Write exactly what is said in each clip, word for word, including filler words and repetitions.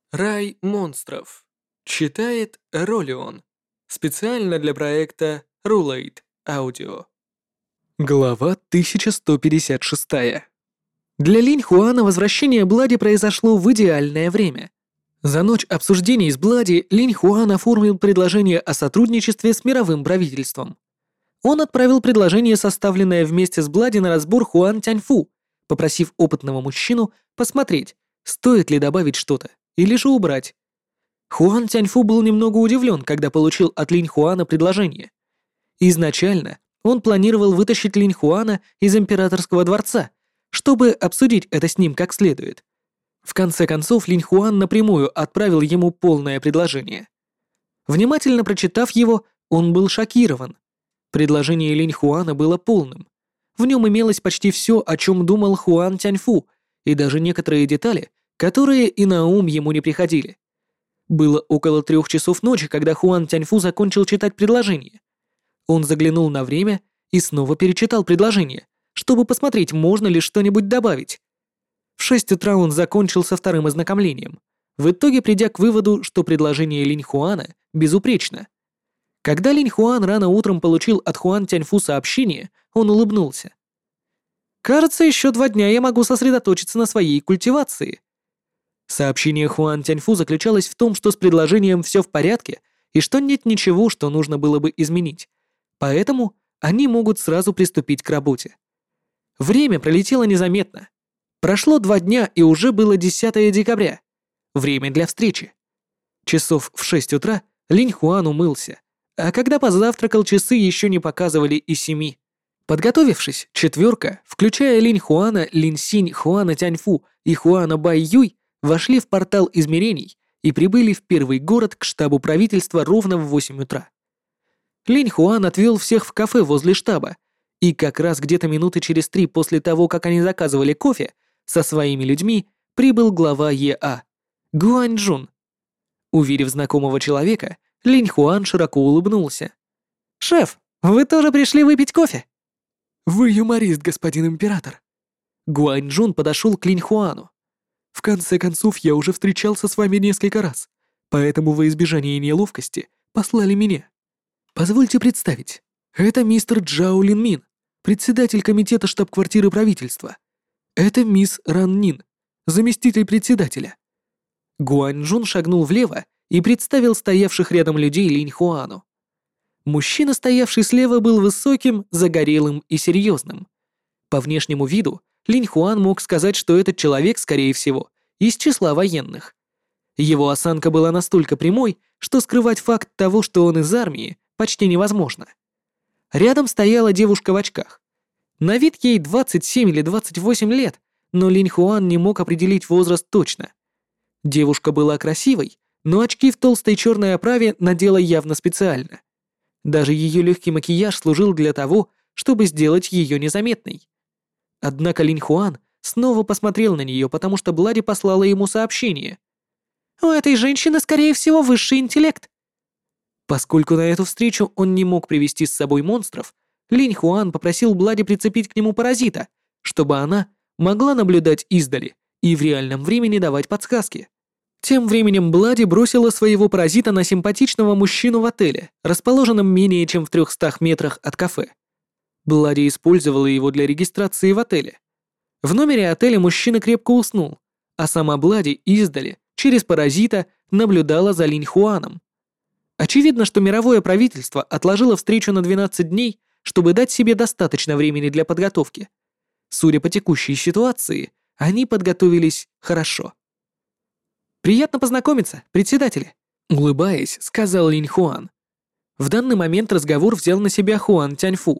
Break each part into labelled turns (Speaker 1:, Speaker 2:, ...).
Speaker 1: Рай монстров. Читает Ролион. Специально для проекта Rulate Audio. Глава тысяча сто пятьдесят шесть. Для Линь Хуана возвращение Блади произошло в идеальное время. За ночь обсуждений с Блади Линь Хуан оформил предложение о сотрудничестве с мировым правительством. Он отправил предложение, составленное вместе с Блади, на разбор Хуан Тяньфу, попросив опытного мужчину посмотреть, стоит ли добавить что-то или же убрать. Хуан Тяньфу был немного удивлен, когда получил от Линь Хуана предложение. Изначально он планировал вытащить Линь Хуана из императорского дворца, чтобы обсудить это с ним как следует. В конце концов, Линь Хуан напрямую отправил ему полное предложение. Внимательно прочитав его, он был шокирован. Предложение Линь Хуана было полным. В нем имелось почти все, о чем думал Хуан Тяньфу, и даже некоторые детали, которые и на ум ему не приходили. Было около трех часов ночи, когда Хуан Тяньфу закончил читать предложение. Он заглянул на время и снова перечитал предложение, чтобы посмотреть, можно ли что-нибудь добавить. В шесть утра он закончил со вторым ознакомлением, в итоге придя к выводу, что предложение Линь Хуана безупречно. Когда Линь Хуан рано утром получил от Хуан Тяньфу сообщение, он улыбнулся. «Кажется, еще два дня я могу сосредоточиться на своей культивации». Сообщение Хуан Тяньфу заключалось в том, что с предложением все в порядке и что нет ничего, что нужно было бы изменить, поэтому они могут сразу приступить к работе. Время пролетело незаметно. Прошло два дня, и уже было десятое декабря. Время для встречи. Часов в шесть утра Линь Хуан умылся, а когда позавтракал, часы еще не показывали и семи. Подготовившись, четверка, включая Линь Хуана, Лин Синь, Хуана Тяньфу и Хуана Бай Юй, вошли в портал измерений и прибыли в первый город к штабу правительства ровно в восемь утра. Линь Хуан отвел всех в кафе возле штаба, и как раз где-то минуты через три после того, как они заказывали кофе, со своими людьми прибыл глава ЕА, Гуань Джун. Увидев знакомого человека, Линь Хуан широко улыбнулся. «Шеф, вы тоже пришли выпить кофе?»
Speaker 2: «Вы юморист, господин император».
Speaker 1: Гуань Джун подошел к Линь Хуану.
Speaker 2: «В конце концов, я уже встречался с вами несколько раз, поэтому во избежание неловкости послали меня. Позвольте представить, это мистер Джао Лин Мин, председатель комитета штаб-квартиры правительства. Это мисс Ран Нин, заместитель председателя».
Speaker 1: Гуань Джун шагнул влево и представил стоявших рядом людей Линь Хуану. Мужчина, стоявший слева, был высоким, загорелым и серьезным. По внешнему виду Линь Хуан мог сказать, что этот человек, скорее всего, из числа военных. Его осанка была настолько прямой, что скрывать факт того, что он из армии, почти невозможно. Рядом стояла девушка в очках. На вид ей двадцать семь или двадцать восемь лет, но Линь Хуан не мог определить возраст точно. Девушка была красивой, но очки в толстой черной оправе надела явно специально. Даже ее легкий макияж служил для того, чтобы сделать ее незаметной. Однако Линь Хуан снова посмотрел на нее, потому что Блади послала ему сообщение. «У этой женщины, скорее всего, высший интеллект». Поскольку на эту встречу он не мог привести с собой монстров, Линь Хуан попросил Блади прицепить к нему паразита, чтобы она могла наблюдать издали и в реальном времени давать подсказки. Тем временем Блади бросила своего паразита на симпатичного мужчину в отеле, расположенном менее чем в трехстах метрах от кафе. Блади использовала его для регистрации в отеле. В номере отеля мужчина крепко уснул, а сама Блади издали, через паразита, наблюдала за Линь Хуаном. Очевидно, что мировое правительство отложило встречу на двенадцать дней, чтобы дать себе достаточно времени для подготовки. Судя по текущей ситуации, они подготовились хорошо. «Приятно познакомиться, председатели», — улыбаясь, сказал Линь Хуан. В данный момент разговор взял на себя Хуан Тяньфу.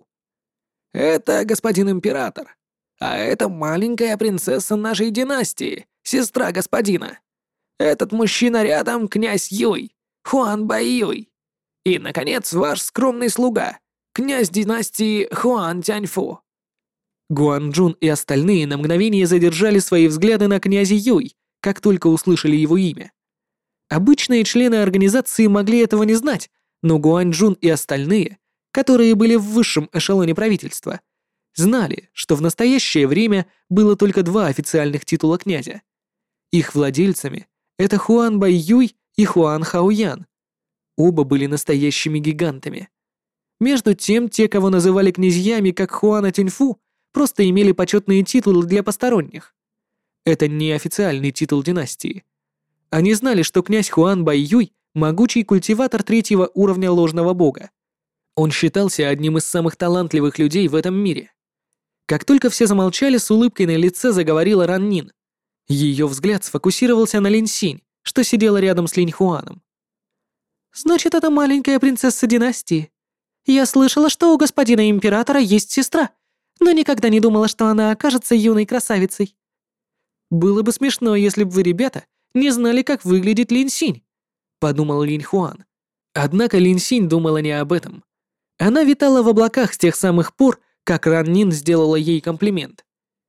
Speaker 3: «Это господин император, а это маленькая принцесса нашей династии, сестра господина. Этот мужчина рядом — князь Юй, Хуан Бай Юй. И, наконец, ваш скромный слуга, князь династии Хуан Тяньфу».
Speaker 1: Гуан Джун и остальные на мгновение задержали свои взгляды на князе Юй, как только услышали его имя. Обычные члены организации могли этого не знать, но Гуань Джун и остальные, которые были в высшем эшелоне правительства, знали, что в настоящее время было только два официальных титула князя. Их владельцами
Speaker 2: Это Хуан Байюй и Хуан Хаоян. Оба были настоящими гигантами. Между тем, те, кого называли князьями, как Хуана Тюньфу, просто имели почетные титулы для посторонних. Это не официальный титул династии. Они знали, что князь Хуан Байюй – могучий культиватор третьего уровня ложного бога. Он считался одним из самых талантливых людей в этом мире. Как только все замолчали, с улыбкой на лице заговорила Ран Нин. Ее взгляд сфокусировался на Линь Синь, что сидела рядом с Линь Хуаном. «Значит, это маленькая принцесса династии. Я слышала, что у господина императора есть сестра, но никогда не думала, что она окажется юной красавицей. Было бы смешно, если бы вы, ребята, не знали, как выглядит Линь Синь», — подумал Линь Хуан. Однако Линь Синь думала не об этом. Она витала в облаках с тех самых пор, как Ран Нин сделала ей комплимент.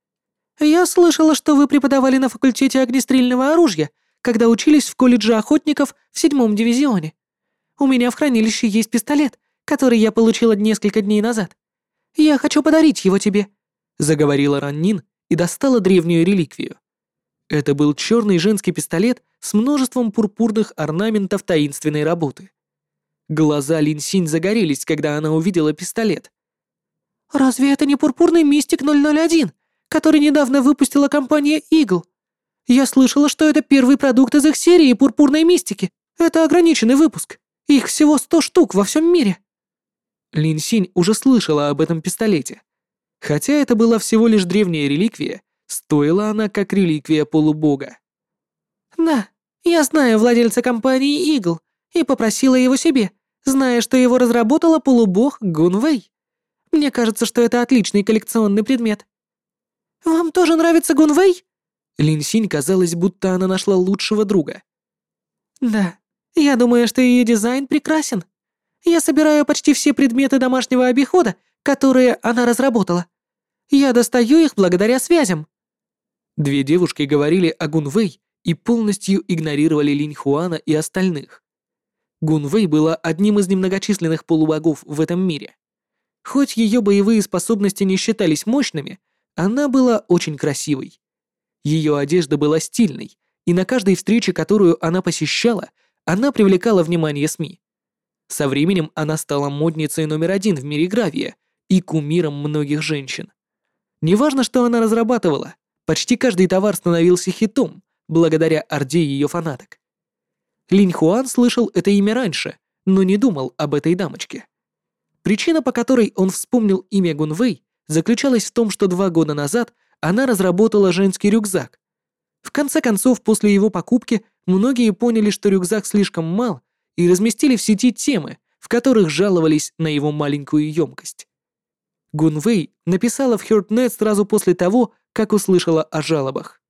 Speaker 2: «Я слышала, что вы преподавали на факультете огнестрельного оружия, когда учились в колледже охотников в седьмом дивизионе. У меня в хранилище есть пистолет, который я получила несколько дней назад. Я хочу подарить его тебе», — заговорила Ран Нин и достала древнюю реликвию. Это был черный женский пистолет с множеством пурпурных орнаментов таинственной работы. Глаза Линь Синь загорелись, когда она увидела пистолет. «Разве это не пурпурный мистик ноль ноль один, который недавно выпустила компания Eagle? Я слышала, что это первый продукт из их серии пурпурной мистики. Это ограниченный выпуск. Их всего сто штук во всем мире». Линь Синь уже слышала об этом пистолете. Хотя это была всего лишь древняя реликвия, стоила она как реликвия полубога. «Да, я знаю владельца компании Eagle и попросила его себе, зная, что его разработала полубог Гун Вэй. Мне кажется, что это отличный коллекционный предмет». «Вам тоже нравится Гун Вэй?» Линь Синь казалось, будто она нашла лучшего друга. «Да, я думаю, что ее дизайн прекрасен. Я собираю почти все предметы домашнего обихода, которые она разработала. Я достаю их благодаря связям». Две девушки говорили о Гун Вэй и полностью игнорировали Линь Хуана и остальных. Гун Вэй была одним из немногочисленных полубогов в этом мире. Хоть ее боевые способности не считались мощными, она была очень красивой. Ее одежда была стильной, и на каждой встрече, которую она посещала, она привлекала внимание СМИ. Со временем она стала модницей номер один в мире гравия и кумиром многих женщин. Неважно, что она разрабатывала, почти каждый товар становился хитом, благодаря орде ее фанаток. Линь Хуан слышал это имя раньше, но не думал об этой дамочке. Причина, по которой он вспомнил имя Гун Вэй, заключалась в том, что два года назад она разработала женский рюкзак. В конце концов, после его покупки, многие поняли, что рюкзак слишком мал, и разместили в сети темы, в которых жаловались на его маленькую емкость. Гун Вэй написала в HeartNet сразу после того, как услышала о жалобах.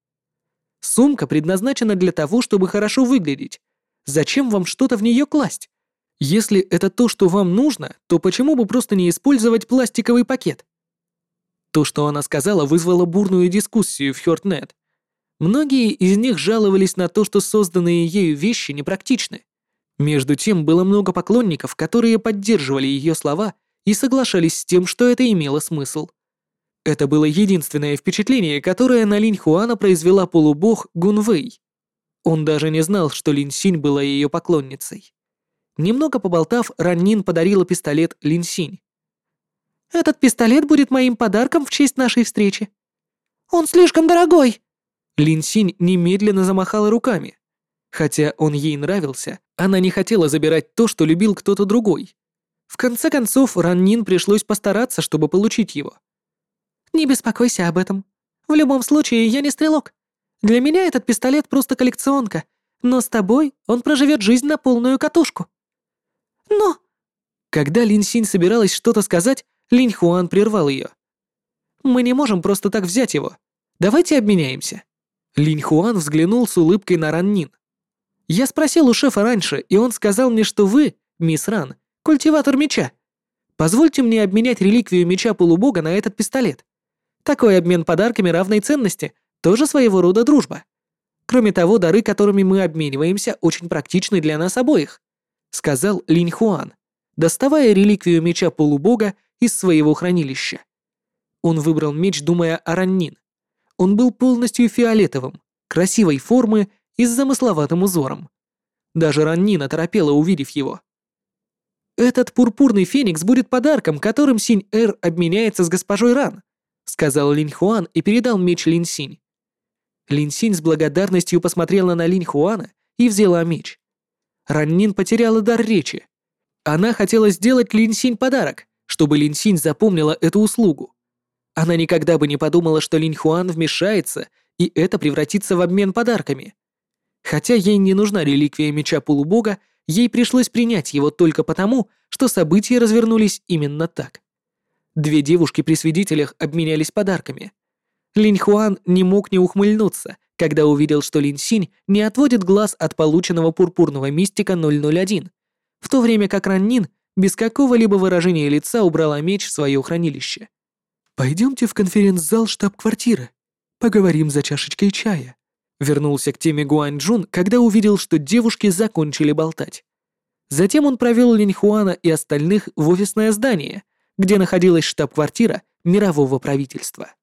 Speaker 2: Сумка предназначена для того, чтобы хорошо выглядеть. Зачем вам что-то в нее класть? Если это то, что вам нужно, то почему бы просто не использовать пластиковый пакет? То, что она сказала, вызвало бурную дискуссию в HeartNet. Многие из них жаловались на то, что созданные ею вещи непрактичны. Между тем, было много поклонников, которые поддерживали ее слова и соглашались с тем, что это имело смысл. Это было единственное впечатление, которое на Линь Хуана произвела полубог Гун Вэй. Он даже не знал, что Линь Синь была ее поклонницей. Немного поболтав, Ран Нин подарила пистолет Линь Синь. «Этот пистолет будет моим подарком в честь нашей встречи». «Он слишком дорогой!» Линь Синь немедленно замахала руками. Хотя он ей нравился, она не хотела забирать то, что любил кто-то другой. В конце концов, Ран Нин пришлось постараться, чтобы получить его. «Не беспокойся об этом. В любом случае, я не стрелок. Для меня этот пистолет просто коллекционка, но с тобой он проживет жизнь на полную катушку». «Но...» Когда Линь Синь собиралась что-то сказать, Линь Хуан прервал ее. «Мы не можем просто так взять его. Давайте обменяемся». Линь Хуан взглянул с улыбкой на Ран Нин. «Я спросил у шефа раньше, и он сказал мне, что вы, мисс Ран, культиватор меча. Позвольте мне обменять реликвию меча полубога на этот пистолет. Такой обмен подарками равной ценности тоже своего рода дружба. Кроме того, дары, которыми мы обмениваемся, очень практичны для нас обоих», — сказал Линь Хуан, доставая реликвию меча полубога из своего хранилища. Он выбрал меч, думая о Ран Нин. Он был полностью фиолетовым, красивой формы и с замысловатым узором. Даже Раннин оторопела, увидев его. «Этот пурпурный феникс будет подарком, которым Синь-Эр обменяется с госпожой Ран», сказал Линь Хуан и передал меч Линь Синь. Линь Синь с благодарностью посмотрела на Линь Хуана и взяла меч. Раннин потеряла дар речи. Она хотела сделать Линь Синь подарок, чтобы Линь Синь запомнила эту услугу. Она никогда бы не подумала, что Линь Хуан вмешается, и это превратится в обмен подарками. Хотя ей не нужна реликвия меча полубога, ей пришлось принять его только потому, что события развернулись именно так. Две девушки при свидетелях обменялись подарками. Линь Хуан не мог не ухмыльнуться, когда увидел, что Линь Синь не отводит глаз от полученного пурпурного мистика ноль ноль один, в то время как Раннин без какого-либо выражения лица убрала меч в свое хранилище.
Speaker 1: «Пойдемте в конференц-зал штаб-квартиры. Поговорим за чашечкой чая». Вернулся к теме Гуаньчжун, когда увидел, что девушки закончили болтать. Затем он провел Линь Хуана и остальных в офисное здание, где находилась штаб-квартира мирового правительства.